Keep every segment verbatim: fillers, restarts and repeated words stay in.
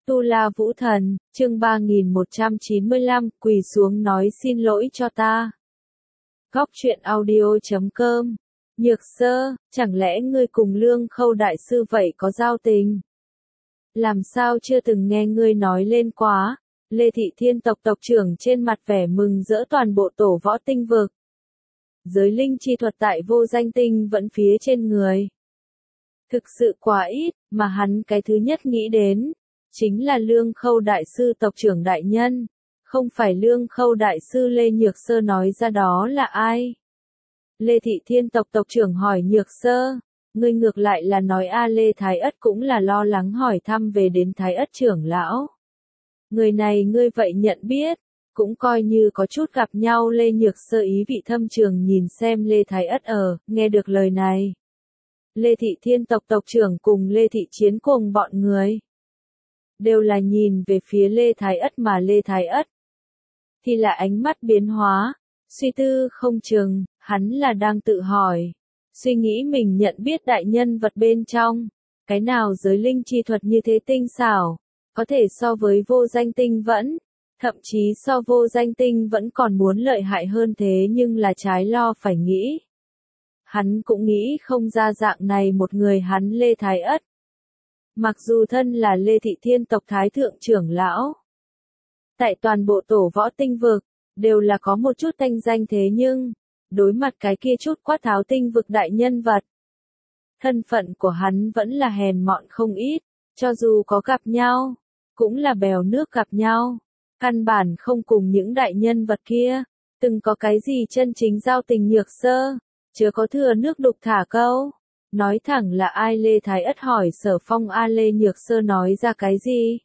Tu La Vũ Thần, chương ba nghìn một trăm chín mươi lăm, quỳ xuống nói xin lỗi cho ta. Góc truyện audio chấm com. Nhược Sơ, chẳng lẽ ngươi cùng Lương Khâu đại sư vậy có giao tình? Làm sao chưa từng nghe ngươi nói lên quá? Lê Thị Thiên tộc tộc trưởng trên mặt vẻ mừng rỡ toàn bộ tổ võ tinh vực. Giới linh chi thuật tại vô danh tinh vẫn phía trên người. Thực sự quá ít, mà hắn cái thứ nhất nghĩ đến chính là Lương Khâu đại sư tộc trưởng đại nhân. Không phải Lương Khâu đại sư Lê Nhược Sơ nói ra đó là ai? Lê Thị Thiên tộc tộc trưởng hỏi Nhược Sơ, ngươi ngược lại là nói a Lê Thái Ất cũng là lo lắng hỏi thăm về đến Thái Ất trưởng lão. Người này ngươi vậy nhận biết, cũng coi như có chút gặp nhau. Lê Nhược Sơ ý vị thâm trường nhìn xem Lê Thái Ất ở, nghe được lời này. Lê Thị Thiên tộc tộc trưởng cùng Lê Thị Chiến cùng bọn người đều là nhìn về phía Lê Thái Ất, mà Lê Thái Ất thì là ánh mắt biến hóa, suy tư không chừng, hắn là đang tự hỏi, suy nghĩ mình nhận biết đại nhân vật bên trong, cái nào giới linh chi thuật như thế tinh xảo, có thể so với vô danh tinh vẫn, thậm chí so vô danh tinh vẫn còn muốn lợi hại hơn thế, nhưng là trái lo phải nghĩ. Hắn cũng nghĩ không ra dạng này một người hắn Lê Thái Ất. Mặc dù thân là Lê Thị Thiên tộc Thái thượng trưởng lão, tại toàn bộ tổ võ tinh vực, đều là có một chút thanh danh, thế nhưng, đối mặt cái kia chút quát tháo tinh vực đại nhân vật, thân phận của hắn vẫn là hèn mọn không ít, cho dù có gặp nhau, cũng là bèo nước gặp nhau, căn bản không cùng những đại nhân vật kia, từng có cái gì chân chính giao tình. Nhược Sơ, chưa có thừa nước đục thả câu. Nói thẳng là ai? Lê Thái Ất hỏi Sở Phong. A Lê Nhược Sơ nói ra cái gì?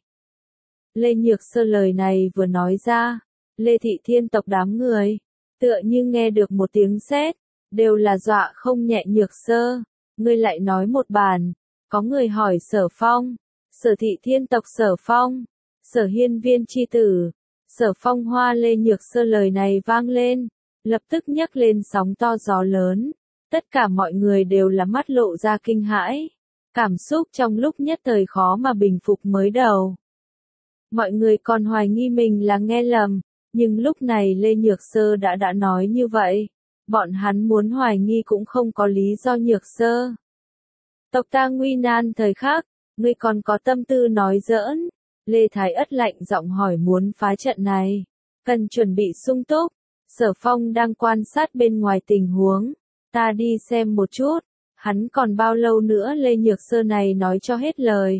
Lê Nhược Sơ lời này vừa nói ra, Lê Thị Thiên tộc đám người, tựa như nghe được một tiếng sét, đều là dọa không nhẹ. Nhược Sơ, ngươi lại nói một bàn. Có người hỏi Sở Phong, Sở Thị Thiên tộc Sở Phong, Sở Hiên Viên chi tử, Sở Phong Hoa. Lê Nhược Sơ lời này vang lên, lập tức nhấc lên sóng to gió lớn. Tất cả mọi người đều là mắt lộ ra kinh hãi, cảm xúc trong lúc nhất thời khó mà bình phục. Mới đầu, mọi người còn hoài nghi mình là nghe lầm, nhưng lúc này Lê Nhược Sơ đã đã nói như vậy, bọn hắn muốn hoài nghi cũng không có lý do. Nhược Sơ, tộc ta nguy nan thời khắc, ngươi còn có tâm tư nói giỡn? Lê Thái Ất lạnh giọng hỏi. Muốn phá trận này, cần chuẩn bị sung túc. Sở Phong đang quan sát bên ngoài tình huống. Ta đi xem một chút, hắn còn bao lâu nữa? Lê Nhược Sơ này nói cho hết lời,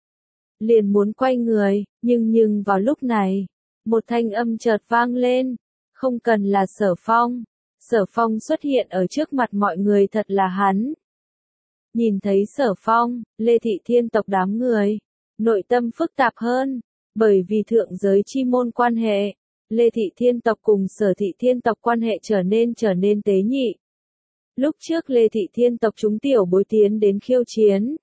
liền muốn quay người, nhưng nhưng vào lúc này, một thanh âm chợt vang lên, không cần là Sở Phong. Sở Phong xuất hiện ở trước mặt mọi người, thật là hắn. Nhìn thấy Sở Phong, Lê Thị Thiên tộc đám người, nội tâm phức tạp hơn, bởi vì thượng giới chi môn quan hệ, Lê Thị Thiên tộc cùng Sở Thị Thiên tộc quan hệ trở nên trở nên tế nhị. Lúc trước Lê Thị Thiên tộc chúng tiểu bối tiến đến khiêu chiến,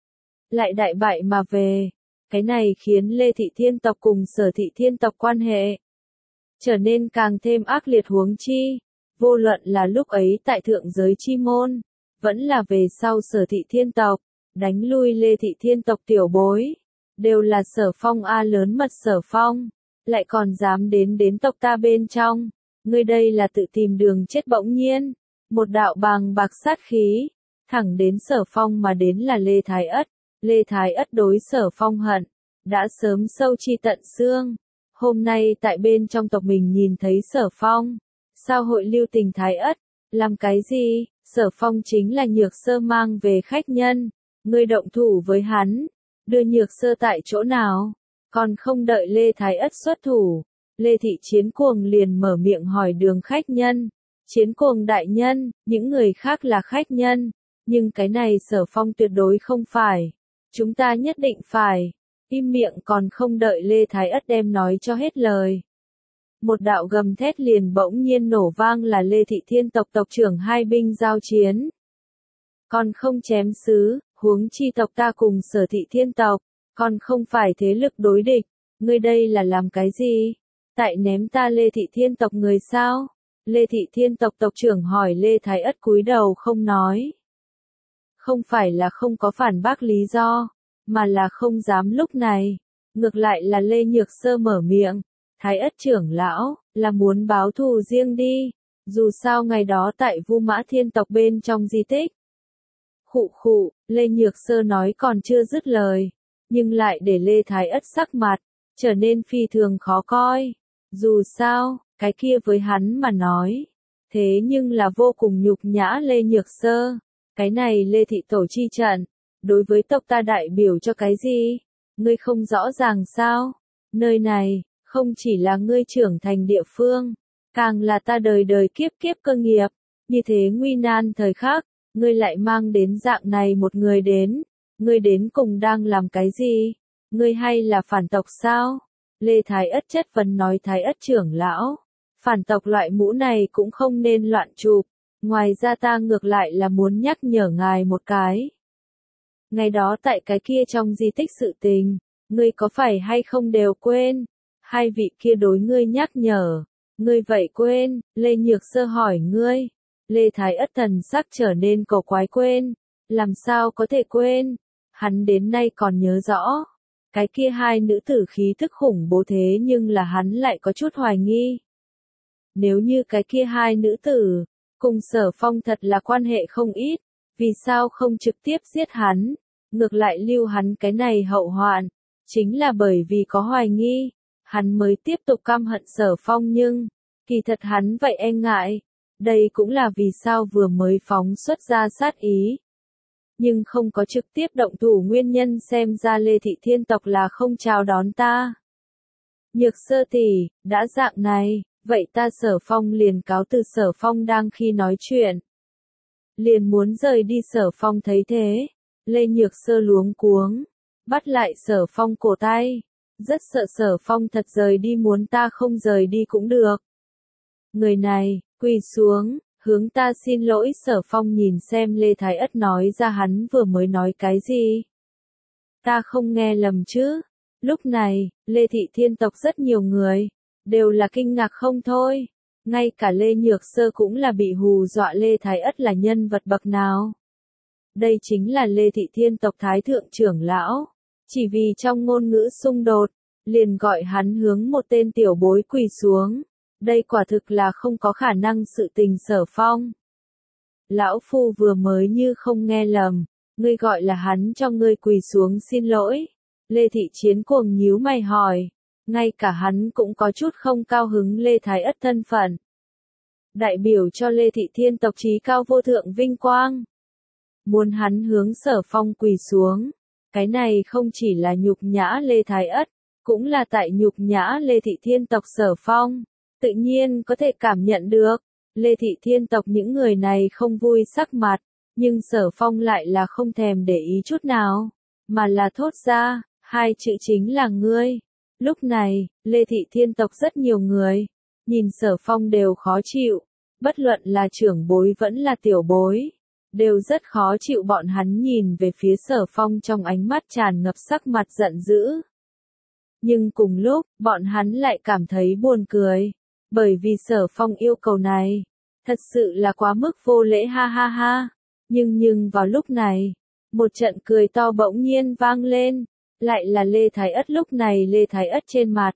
lại đại bại mà về, cái này khiến Lê Thị Thiên tộc cùng Sở Thị Thiên tộc quan hệ trở nên càng thêm ác liệt. Huống chi, vô luận là lúc ấy tại thượng giới chi môn, vẫn là về sau Sở Thị Thiên tộc đánh lui Lê Thị Thiên tộc tiểu bối, đều là Sở Phong. A lớn mật Sở Phong, lại còn dám đến đến tộc ta bên trong, ngươi đây là tự tìm đường chết. Bỗng nhiên, một đạo bàng bạc sát khí, thẳng đến Sở Phong mà đến là Lê Thái Ất. Lê Thái Ất đối Sở Phong hận, đã sớm sâu chi tận xương. Hôm nay tại bên trong tộc mình nhìn thấy Sở Phong, sao hội lưu tình Thái Ất? Làm cái gì? Sở Phong chính là Nhược Sơ mang về khách nhân, ngươi động thủ với hắn, đưa Nhược Sơ tại chỗ nào? Còn không đợi Lê Thái Ất xuất thủ, Lê Thị Chiến Cuồng liền mở miệng hỏi đường khách nhân. Chiến Cuồng đại nhân, những người khác là khách nhân, nhưng cái này Sở Phong tuyệt đối không phải. Chúng ta nhất định phải. Im miệng. Còn không đợi Lê Thái Ất đem nói cho hết lời, một đạo gầm thét liền bỗng nhiên nổ vang, là Lê Thị Thiên tộc tộc trưởng hai binh giao chiến. Còn không chém xứ, huống chi tộc ta cùng Sở Thị Thiên tộc, còn không phải thế lực đối địch. Ngươi đây là làm cái gì? Tại ném ta Lê Thị Thiên tộc người sao? Lê Thị Thiên tộc tộc trưởng hỏi. Lê Thái Ất cúi đầu không nói. Không phải là không có phản bác lý do, mà là không dám lúc này. Ngược lại là Lê Nhược Sơ mở miệng, Thái Ất trưởng lão, là muốn báo thù riêng đi, dù sao ngày đó tại Vu Mã Thiên tộc bên trong di tích. Khụ khụ, Lê Nhược Sơ nói còn chưa dứt lời, nhưng lại để Lê Thái Ất sắc mặt, trở nên phi thường khó coi. Dù sao, cái kia với hắn mà nói, thế nhưng là vô cùng nhục nhã Lê Nhược Sơ. Cái này Lê Thị Tổ chi trận, đối với tộc ta đại biểu cho cái gì? Ngươi không rõ ràng sao? Nơi này, không chỉ là ngươi trưởng thành địa phương, càng là ta đời đời kiếp kiếp cơ nghiệp. Như thế nguy nan thời khắc, ngươi lại mang đến dạng này một người đến. Ngươi đến cùng đang làm cái gì? Ngươi hay là phản tộc sao? Lê Thái Ất chất vấn nói Thái Ất trưởng lão. Phản tộc loại mũ này cũng không nên loạn chụp. Ngoài ra ta ngược lại là muốn nhắc nhở ngài một cái. Ngày đó tại cái kia trong di tích sự tình, ngươi có phải hay không đều quên? Hai vị kia đối ngươi nhắc nhở. Ngươi vậy quên, Lê Nhược Sơ hỏi ngươi. Lê Thái Ất thần sắc trở nên cổ quái quên. Làm sao có thể quên? Hắn đến nay còn nhớ rõ. Cái kia hai nữ tử khí thức khủng bố thế nhưng là hắn lại có chút hoài nghi. Nếu như cái kia hai nữ tử, cùng Sở Phong thật là quan hệ không ít, vì sao không trực tiếp giết hắn, ngược lại lưu hắn cái này hậu hoạn, chính là bởi vì có hoài nghi, hắn mới tiếp tục căm hận Sở Phong nhưng, kỳ thật hắn vậy e ngại, đây cũng là vì sao vừa mới phóng xuất ra sát ý. Nhưng không có trực tiếp động thủ nguyên nhân xem ra Lê Thị Thiên tộc là không chào đón ta. Nhược Sơ tỷ, đã dạng này, vậy ta Sở Phong liền cáo từ. Sở Phong đang khi nói chuyện, liền muốn rời đi. Sở Phong thấy thế, Lê Nhược Sơ luống cuống, bắt lại Sở Phong cổ tay, rất sợ Sở Phong thật rời đi, muốn ta không rời đi cũng được. Người này, quỳ xuống, hướng ta xin lỗi. Sở Phong nhìn xem Lê Thái Ất nói ra hắn vừa mới nói cái gì. Ta không nghe lầm chứ? Lúc này, Lê Thị Thiên tộc rất nhiều người, đều là kinh ngạc không thôi. Ngay cả Lê Nhược Sơ cũng là bị hù dọa. Lê Thái Ất là nhân vật bậc nào? Đây chính là Lê Thị Thiên tộc Thái Thượng trưởng lão. Chỉ vì trong ngôn ngữ xung đột, liền gọi hắn hướng một tên tiểu bối quỳ xuống. Đây quả thực là không có khả năng sự tình. Sở Phong, lão phu vừa mới như không nghe lầm, ngươi gọi là hắn cho ngươi quỳ xuống xin lỗi. Lê Thị Chiến cuồng nhíu mày hỏi, ngay cả hắn cũng có chút không cao hứng. Lê Thái Ất thân phận đại biểu cho Lê Thị Thiên tộc chí cao vô thượng vinh quang, muốn hắn hướng Sở Phong quỳ xuống, cái này không chỉ là nhục nhã Lê Thái Ất, cũng là tại nhục nhã Lê Thị Thiên tộc. Sở Phong tự nhiên có thể cảm nhận được, Lê Thị Thiên tộc những người này không vui sắc mặt, nhưng Sở Phong lại là không thèm để ý chút nào, mà là thốt ra, hai chữ chính là ngươi. Lúc này, Lê Thị Thiên tộc rất nhiều người, nhìn Sở Phong đều khó chịu, bất luận là trưởng bối vẫn là tiểu bối, đều rất khó chịu. Bọn hắn nhìn về phía Sở Phong trong ánh mắt tràn ngập sắc mặt giận dữ. Nhưng cùng lúc, bọn hắn lại cảm thấy buồn cười. Bởi vì Sở Phong yêu cầu này, thật sự là quá mức vô lễ ha ha ha. Nhưng nhưng vào lúc này, một trận cười to bỗng nhiên vang lên, lại là Lê Thái Ất. Lúc này Lê Thái Ất trên mặt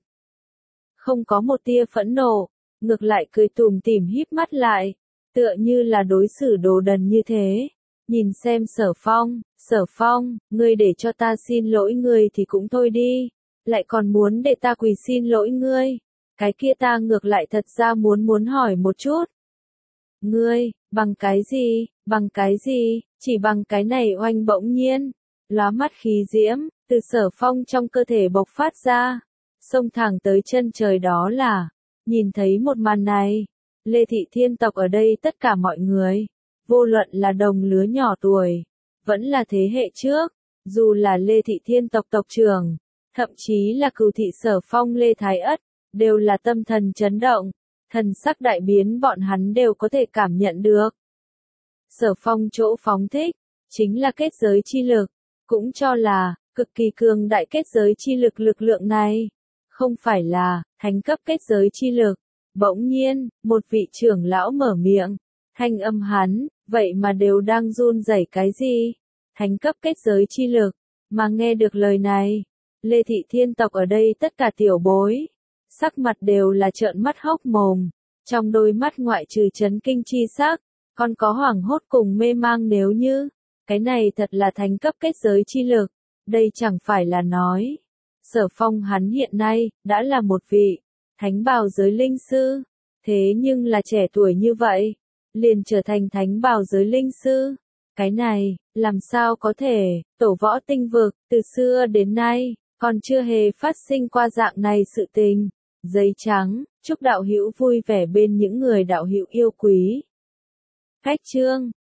không có một tia phẫn nộ, ngược lại cười tủm tỉm híp mắt lại, tựa như là đối xử đồ đần như thế. Nhìn xem Sở Phong, Sở Phong, ngươi để cho ta xin lỗi ngươi thì cũng thôi đi, lại còn muốn để ta quỳ xin lỗi ngươi. Cái kia ta ngược lại thật ra muốn muốn hỏi một chút. Ngươi, bằng cái gì, bằng cái gì, chỉ bằng cái này oanh bỗng nhiên, lóa mắt khí diễm, từ Sở Phong trong cơ thể bộc phát ra, xông thẳng tới chân trời. Đó là, nhìn thấy một màn này, Lê Thị Thiên tộc ở đây tất cả mọi người, vô luận là đồng lứa nhỏ tuổi, vẫn là thế hệ trước, dù là Lê Thị Thiên tộc tộc trưởng, thậm chí là cửu thị Sở Phong Lê Thái Ất, đều là tâm thần chấn động, thần sắc đại biến. Bọn hắn đều có thể cảm nhận được. Sở Phong chỗ phóng thích, chính là kết giới chi lực, cũng cho là, cực kỳ cường đại kết giới chi lực. Lực lượng này, không phải là, thánh cấp kết giới chi lực. Bỗng nhiên, một vị trưởng lão mở miệng, thanh âm hắn, vậy mà đều đang run rẩy. Cái gì? Thánh cấp kết giới chi lực, mà nghe được lời này, Lê Thị Thiên tộc ở đây tất cả tiểu bối, sắc mặt đều là trợn mắt hốc mồm, trong đôi mắt ngoại trừ chấn kinh chi sắc, còn có hoảng hốt cùng mê mang nếu như, cái này thật là thánh cấp kết giới chi lực, đây chẳng phải là nói. Sở Phong hắn hiện nay, đã là một vị, thánh bào giới linh sư, thế nhưng là trẻ tuổi như vậy, liền trở thành thánh bào giới linh sư. Cái này, làm sao có thể, tổ võ tinh vực, từ xưa đến nay, còn chưa hề phát sinh qua dạng này sự tình. Giấy trắng, chúc đạo hữu vui vẻ bên những người đạo hữu yêu quý. Khách chương